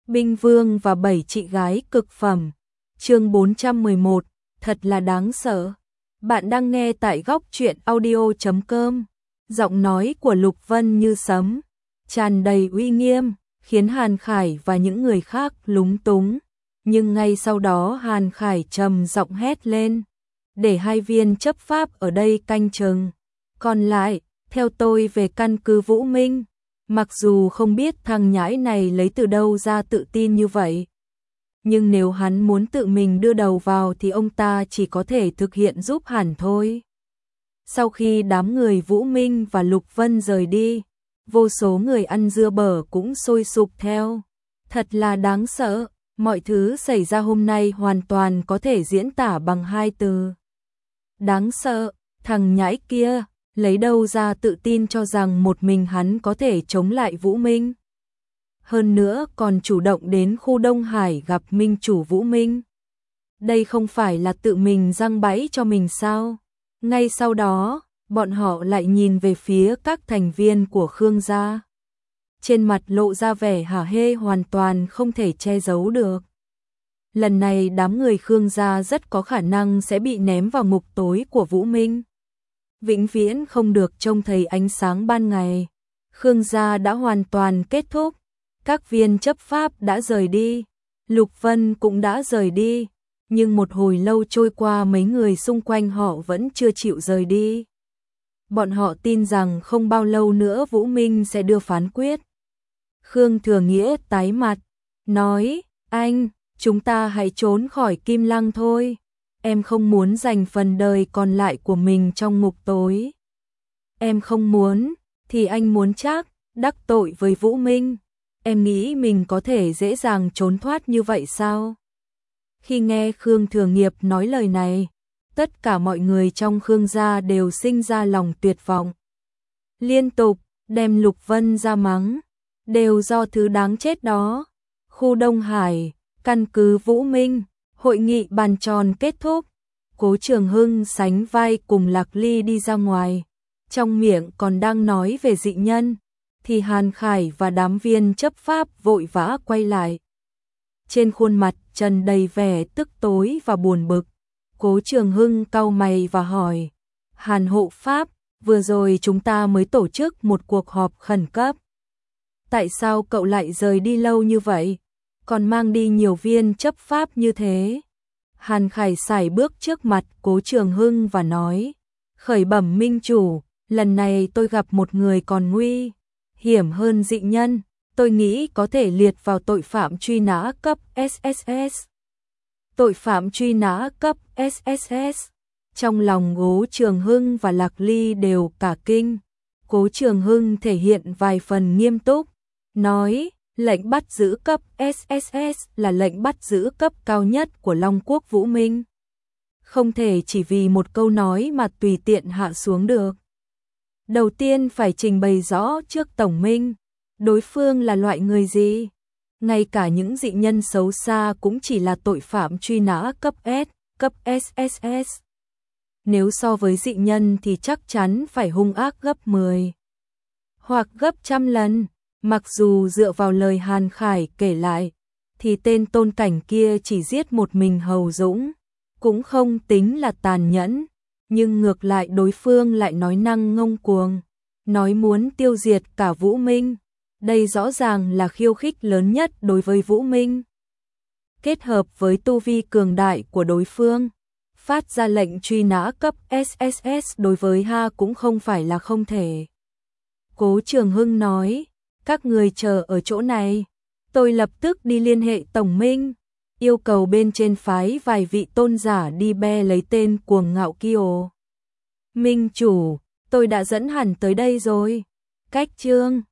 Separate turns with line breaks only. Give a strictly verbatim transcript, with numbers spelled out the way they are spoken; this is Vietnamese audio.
Binh Vương và bảy chị gái cực phẩm. Chương bốn trăm mười một, thật là đáng sợ. Bạn đang nghe tại góc truyện audio chấm com. Giọng nói của Lục Vân như sấm, tràn đầy uy nghiêm, khiến Hàn Khải và những người khác lúng túng. Nhưng ngay sau đó Hàn Khải trầm giọng hét lên, để hai viên chấp pháp ở đây canh chừng. Còn lại, theo tôi về căn cứ Vũ Minh. Mặc dù không biết thằng nhãi này lấy từ đâu ra tự tin như vậy, nhưng nếu hắn muốn tự mình đưa đầu vào thì ông ta chỉ có thể thực hiện giúp hẳn thôi. Sau khi đám người Vũ Minh và Lục Vân rời đi, vô số người ăn dưa bở cũng sôi sục theo. Thật là đáng sợ, mọi thứ xảy ra hôm nay hoàn toàn có thể diễn tả bằng hai từ. Đáng sợ, thằng nhãi kia lấy đâu ra tự tin cho rằng một mình hắn có thể chống lại Vũ Minh. Hơn nữa còn chủ động đến khu Đông Hải gặp minh chủ Vũ Minh. Đây không phải là tự mình giăng bẫy cho mình sao? Ngay sau đó, bọn họ lại nhìn về phía các thành viên của Khương gia. Trên mặt lộ ra vẻ hả hê hoàn toàn không thể che giấu được. Lần này đám người Khương gia rất có khả năng sẽ bị ném vào ngục tối của Vũ Minh. Vĩnh viễn không được trông thấy ánh sáng ban ngày. Khương gia đã hoàn toàn kết thúc. Các viên chấp pháp đã rời đi. Lục Vân cũng đã rời đi. Nhưng một hồi lâu trôi qua mấy người xung quanh họ vẫn chưa chịu rời đi. Bọn họ tin rằng không bao lâu nữa Vũ Minh sẽ đưa phán quyết. Khương Thừa Nghĩa tái mặt, nói, anh, chúng ta hãy trốn khỏi Kim Lăng thôi. Em không muốn dành phần đời còn lại của mình trong ngục tối. Em không muốn, thì anh muốn chắc, đắc tội với Vũ Minh. Em nghĩ mình có thể dễ dàng trốn thoát như vậy sao? Khi nghe Khương Thừa Nghiệp nói lời này, tất cả mọi người trong Khương gia đều sinh ra lòng tuyệt vọng. Liên tục đem Lục Vân ra mắng, đều do thứ đáng chết đó. Khu Đông Hải, căn cứ Vũ Minh, hội nghị bàn tròn kết thúc. Cố Trường Hưng sánh vai cùng Lạc Ly đi ra ngoài, trong miệng còn đang nói về dị nhân, thì Hàn Khải và đám viên chấp pháp vội vã quay lại. Trên khuôn mặt tràn đầy vẻ tức tối và buồn bực. Cố Trường Hưng cau mày và hỏi, Hàn hộ pháp, vừa rồi chúng ta mới tổ chức một cuộc họp khẩn cấp. Tại sao cậu lại rời đi lâu như vậy, còn mang đi nhiều viên chấp pháp như thế? Hàn Khải sải bước trước mặt Cố Trường Hưng và nói, khởi bẩm minh chủ, lần này tôi gặp một người còn nguy hiểm hơn dị nhân, tôi nghĩ có thể liệt vào tội phạm truy nã cấp ét ét ét. Tội phạm truy nã cấp ét ét ét. Trong lòng Cố Trường Hưng và Lạc Ly đều cả kinh. Cố Trường Hưng thể hiện vài phần nghiêm túc, nói, lệnh bắt giữ cấp ét ét ét là lệnh bắt giữ cấp cao nhất của Long Quốc Vũ Minh. Không thể chỉ vì một câu nói mà tùy tiện hạ xuống được. Đầu tiên phải trình bày rõ trước Tổng Minh, đối phương là loại người gì. Ngay cả những dị nhân xấu xa cũng chỉ là tội phạm truy nã cấp S, cấp ét ét ét. Nếu so với dị nhân thì chắc chắn phải hung ác gấp mười hoặc gấp trăm lần. Mặc dù dựa vào lời Hàn Khải kể lại, thì tên Tôn Cảnh kia chỉ giết một mình Hầu Dũng, cũng không tính là tàn nhẫn, nhưng ngược lại đối phương lại nói năng ngông cuồng, nói muốn tiêu diệt cả Vũ Minh. Đây rõ ràng là khiêu khích lớn nhất đối với Vũ Minh. Kết hợp với tu vi cường đại của đối phương, phát ra lệnh truy nã cấp ét ét ét đối với Ha cũng không phải là không thể. Cố Trường Hưng nói, các người chờ ở chỗ này, tôi lập tức đi liên hệ Tổng Minh, yêu cầu bên trên phái vài vị tôn giả đi be lấy tên cuồng ngạo Kiều. Minh chủ, tôi đã dẫn hẳn tới đây rồi. Cách chương